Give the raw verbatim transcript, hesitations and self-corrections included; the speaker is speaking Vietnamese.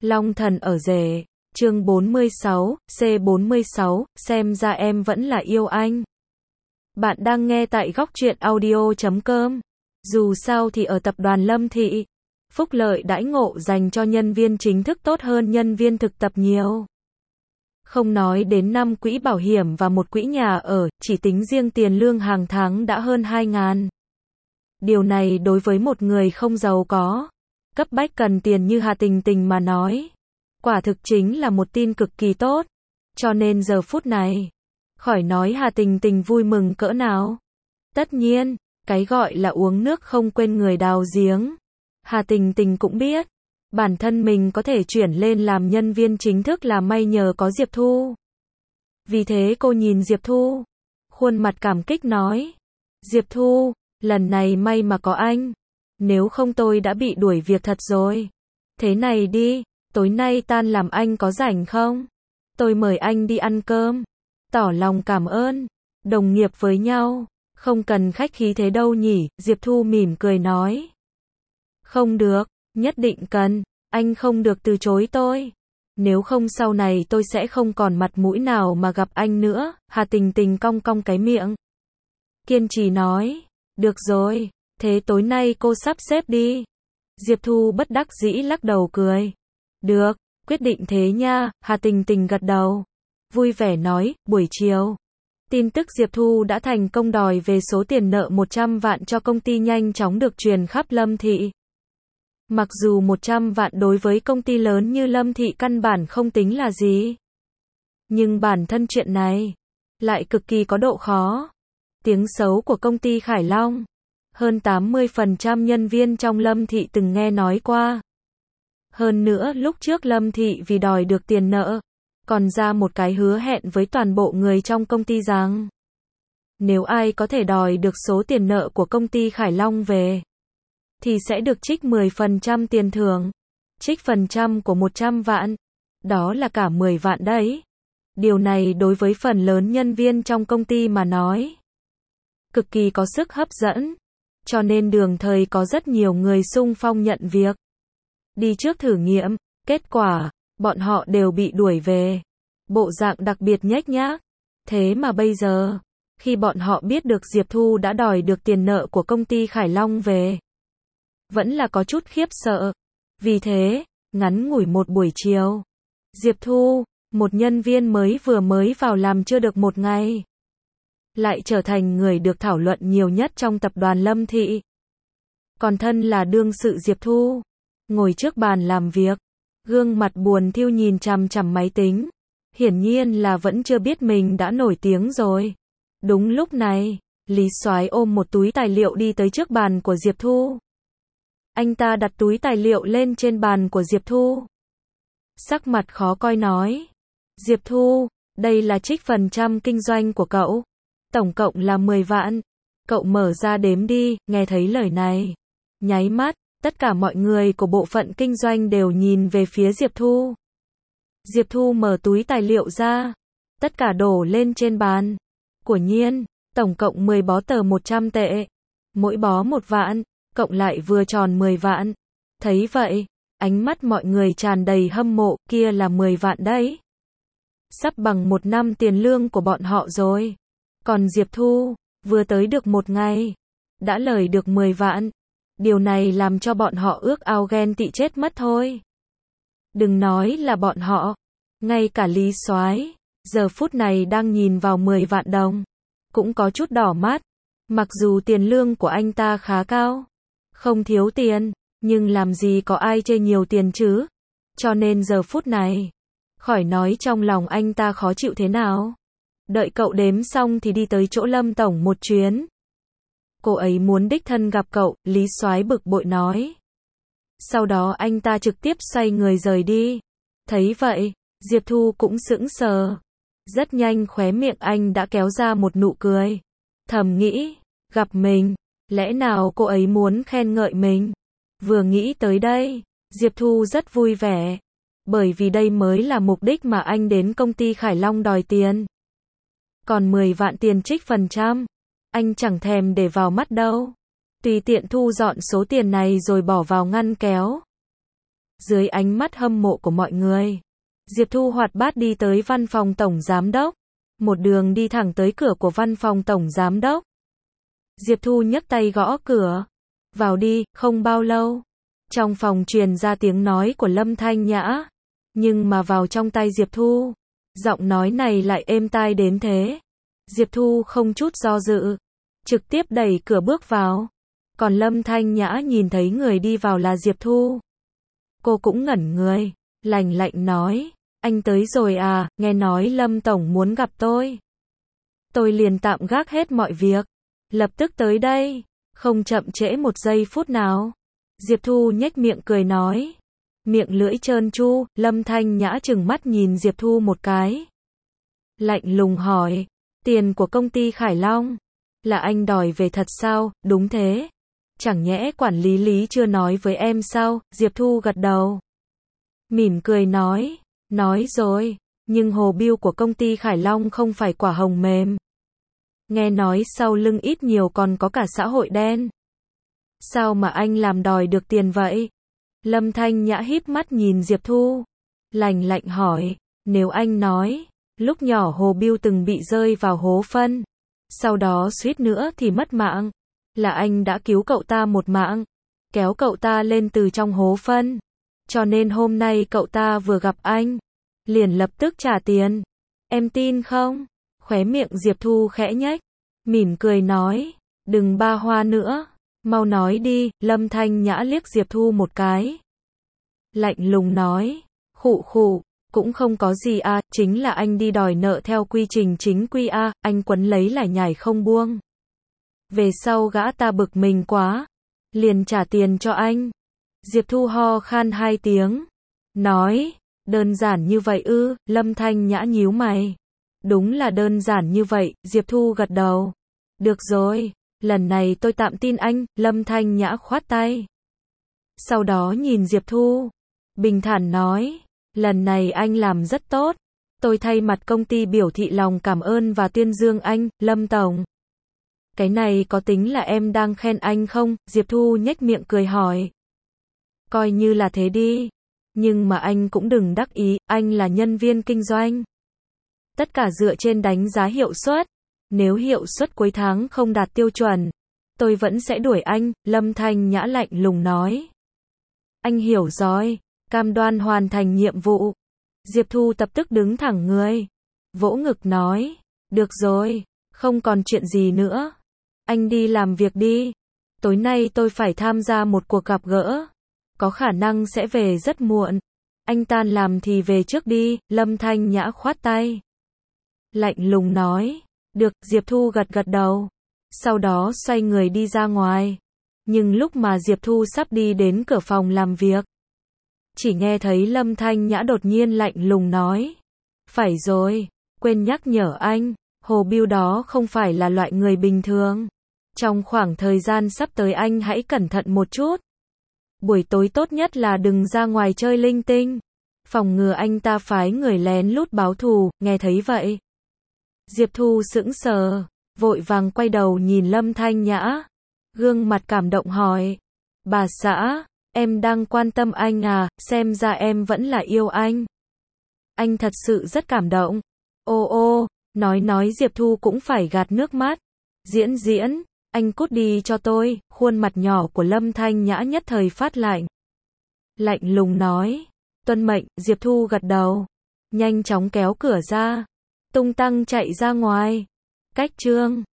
Long thần ở rể, chương bốn mươi sáu, C bốn mươi sáu, xem ra em vẫn là yêu anh. Bạn đang nghe tại góc truyện audio chấm com. Dù sao thì ở tập đoàn Lâm Thị, phúc lợi đãi ngộ dành cho nhân viên chính thức tốt hơn nhân viên thực tập nhiều. Không nói đến năm quỹ bảo hiểm và một quỹ nhà ở, chỉ tính riêng tiền lương hàng tháng đã hơn hai ngàn. Điều này đối với một người không giàu có, cấp bách cần tiền như Hà Tình Tình mà nói, quả thực chính là một tin cực kỳ tốt. Cho nên giờ phút này, khỏi nói Hà Tình Tình vui mừng cỡ nào. Tất nhiên, cái gọi là uống nước không quên người đào giếng, Hà Tình Tình cũng biết, bản thân mình có thể chuyển lên làm nhân viên chính thức là may nhờ có Diệp Thu. Vì thế cô nhìn Diệp Thu, khuôn mặt cảm kích nói, Diệp Thu, lần này may mà có anh, nếu không tôi đã bị đuổi việc thật rồi. Thế này đi, tối nay tan làm anh có rảnh không? Tôi mời anh đi ăn cơm, tỏ lòng cảm ơn, đồng nghiệp với nhau, không cần khách khí thế đâu nhỉ, Diệp Thu mỉm cười nói. Không được, nhất định cần, anh không được từ chối tôi. Nếu không sau này tôi sẽ không còn mặt mũi nào mà gặp anh nữa, Hà Tình Tình cong cong cái miệng. Kiên trì nói, được rồi, thế tối nay cô sắp xếp đi. Diệp Thu bất đắc dĩ lắc đầu cười. Được, quyết định thế nha, Hà Tình Tình gật đầu. Vui vẻ nói, buổi chiều. Tin tức Diệp Thu đã thành công đòi về số tiền nợ một trăm vạn cho công ty nhanh chóng được truyền khắp Lâm Thị. Mặc dù một trăm vạn đối với công ty lớn như Lâm Thị căn bản không tính là gì. Nhưng bản thân chuyện này lại cực kỳ có độ khó. Tiếng xấu của công ty Khải Long, hơn tám mươi phần trăm nhân viên trong Lâm Thị từng nghe nói qua. Hơn nữa lúc trước Lâm Thị vì đòi được tiền nợ, còn ra một cái hứa hẹn với toàn bộ người trong công ty rằng nếu ai có thể đòi được số tiền nợ của công ty Khải Long về, thì sẽ được trích mười phần trăm tiền thưởng. Trích phần trăm của một trăm vạn, đó là cả mười vạn đấy. Điều này đối với phần lớn nhân viên trong công ty mà nói, cực kỳ có sức hấp dẫn. Cho nên đường thời có rất nhiều người xung phong nhận việc. Đi trước thử nghiệm, kết quả, bọn họ đều bị đuổi về. Bộ dạng đặc biệt nhếch nhác. Thế mà bây giờ, khi bọn họ biết được Diệp Thu đã đòi được tiền nợ của công ty Khải Long về, vẫn là có chút khiếp sợ. Vì thế, ngắn ngủi một buổi chiều, Diệp Thu, một nhân viên mới vừa mới vào làm chưa được một ngày, lại trở thành người được thảo luận nhiều nhất trong tập đoàn Lâm Thị. Còn thân là đương sự Diệp Thu, ngồi trước bàn làm việc, gương mặt buồn thiu nhìn chằm chằm máy tính, hiển nhiên là vẫn chưa biết mình đã nổi tiếng rồi. Đúng lúc này, Lý Soái ôm một túi tài liệu đi tới trước bàn của Diệp Thu. Anh ta đặt túi tài liệu lên trên bàn của Diệp Thu. Sắc mặt khó coi nói, Diệp Thu, đây là trích phần trăm kinh doanh của cậu. Tổng cộng là mười vạn. Cậu mở ra đếm đi, nghe thấy lời này. Nháy mắt, tất cả mọi người của bộ phận kinh doanh đều nhìn về phía Diệp Thu. Diệp Thu mở túi tài liệu ra. Tất cả đổ lên trên bàn. Của nhiên, tổng cộng mười bó tờ một trăm tệ. Mỗi bó một vạn, cộng lại vừa tròn mười vạn. Thấy vậy, ánh mắt mọi người tràn đầy hâm mộ, kia là mười vạn đấy. Sắp bằng một năm tiền lương của bọn họ rồi. Còn Diệp Thu, vừa tới được một ngày, đã lời được mười vạn. Điều này làm cho bọn họ ước ao ghen tị chết mất thôi. Đừng nói là bọn họ, ngay cả Lý Soái, giờ phút này đang nhìn vào mười vạn đồng, cũng có chút đỏ mắt. Mặc dù tiền lương của anh ta khá cao, không thiếu tiền, nhưng làm gì có ai chê nhiều tiền chứ. Cho nên giờ phút này, khỏi nói trong lòng anh ta khó chịu thế nào. Đợi cậu đếm xong thì đi tới chỗ Lâm Tổng một chuyến. Cô ấy muốn đích thân gặp cậu, Lý Soái bực bội nói. Sau đó anh ta trực tiếp xoay người rời đi. Thấy vậy, Diệp Thu cũng sững sờ. Rất nhanh khóe miệng anh đã kéo ra một nụ cười. Thầm nghĩ, gặp mình, lẽ nào cô ấy muốn khen ngợi mình? Vừa nghĩ tới đây, Diệp Thu rất vui vẻ. Bởi vì đây mới là mục đích mà anh đến công ty Khải Long đòi tiền. Còn mười vạn tiền trích phần trăm, anh chẳng thèm để vào mắt đâu. Tùy tiện thu dọn số tiền này rồi bỏ vào ngăn kéo. Dưới ánh mắt hâm mộ của mọi người, Diệp Thu hoạt bát đi tới văn phòng tổng giám đốc. Một đường đi thẳng tới cửa của văn phòng tổng giám đốc. Diệp Thu nhấc tay gõ cửa. Vào đi, không bao lâu. Trong phòng truyền ra tiếng nói của Lâm Thanh Nhã. Nhưng mà vào trong tay Diệp Thu, giọng nói này lại êm tai đến thế. Diệp Thu không chút do dự, trực tiếp đẩy cửa bước vào. Còn Lâm Thanh Nhã nhìn thấy người đi vào là Diệp Thu. Cô cũng ngẩn người, lạnh lạnh nói, anh tới rồi à, nghe nói Lâm Tổng muốn gặp tôi. Tôi liền tạm gác hết mọi việc, lập tức tới đây, không chậm trễ một giây phút nào. Diệp Thu nhếch miệng cười nói, miệng lưỡi trơn tru. Lâm Thanh Nhã trừng mắt nhìn Diệp Thu một cái. Lạnh lùng hỏi, tiền của công ty Khải Long, là anh đòi về thật sao? Đúng thế. Chẳng nhẽ quản lý Lý chưa nói với em sao? Diệp Thu gật đầu. Mỉm cười nói, nói rồi, nhưng hồ bill của công ty Khải Long không phải quả hồng mềm. Nghe nói sau lưng ít nhiều còn có cả xã hội đen. Sao mà anh làm đòi được tiền vậy? Lâm Thanh Nhã híp mắt nhìn Diệp Thu, lạnh lạnh hỏi, nếu anh nói, lúc nhỏ hồ bill từng bị rơi vào hố phân, sau đó suýt nữa thì mất mạng, là anh đã cứu cậu ta một mạng, kéo cậu ta lên từ trong hố phân, cho nên hôm nay cậu ta vừa gặp anh, liền lập tức trả tiền. Em tin không? Khóe miệng Diệp Thu khẽ nhếch, mỉm cười nói, đừng ba hoa nữa, mau nói đi. Lâm Thanh Nhã liếc Diệp Thu một cái, lạnh lùng nói, khụ khụ, cũng không có gì à, chính là anh đi đòi nợ theo quy trình chính quy a, à, anh quấn lấy lải nhải không buông. Về sau gã ta bực mình quá, liền trả tiền cho anh. Diệp Thu ho khan hai tiếng, nói, đơn giản như vậy ư? Lâm Thanh Nhã nhíu mày. Đúng là đơn giản như vậy. Diệp Thu gật đầu. Được rồi, lần này tôi tạm tin anh. Lâm Thanh Nhã khoát tay. Sau đó nhìn Diệp Thu, bình thản nói, lần này anh làm rất tốt. Tôi thay mặt công ty biểu thị lòng cảm ơn và tuyên dương anh, Lâm Tổng. Cái này có tính là em đang khen anh không? Diệp Thu nhếch miệng cười hỏi. Coi như là thế đi. Nhưng mà anh cũng đừng đắc ý, anh là nhân viên kinh doanh. Tất cả dựa trên đánh giá hiệu suất. Nếu hiệu suất cuối tháng không đạt tiêu chuẩn, tôi vẫn sẽ đuổi anh. Lâm Thanh Nhã lạnh lùng nói. Anh hiểu rồi, cam đoan hoàn thành nhiệm vụ. Diệp Thu lập tức đứng thẳng người, vỗ ngực nói, được rồi, không còn chuyện gì nữa. Anh đi làm việc đi. Tối nay tôi phải tham gia một cuộc gặp gỡ. Có khả năng sẽ về rất muộn. Anh tan làm thì về trước đi. Lâm Thanh Nhã khoát tay, lạnh lùng nói, được. Diệp Thu gật gật đầu, sau đó xoay người đi ra ngoài. Nhưng lúc mà Diệp Thu sắp đi đến cửa phòng làm việc, chỉ nghe thấy Lâm Thanh Nhã đột nhiên lạnh lùng nói, phải rồi, quên nhắc nhở anh, hồ bill đó không phải là loại người bình thường. Trong khoảng thời gian sắp tới anh hãy cẩn thận một chút. Buổi tối tốt nhất là đừng ra ngoài chơi linh tinh, phòng ngừa anh ta phái người lén lút báo thù. Nghe thấy vậy, Diệp Thu sững sờ, vội vàng quay đầu nhìn Lâm Thanh Nhã, gương mặt cảm động hỏi, bà xã, em đang quan tâm anh à? Xem ra em vẫn là yêu anh. Anh thật sự rất cảm động. Ô ô, nói nói Diệp Thu cũng phải gạt nước mắt. Diễn diễn, anh cút đi cho tôi. Khuôn mặt nhỏ của Lâm Thanh Nhã nhất thời phát lạnh, lạnh lùng nói, tuân mệnh. Diệp Thu gật đầu, nhanh chóng kéo cửa ra, tung tăng chạy ra ngoài. Cách chương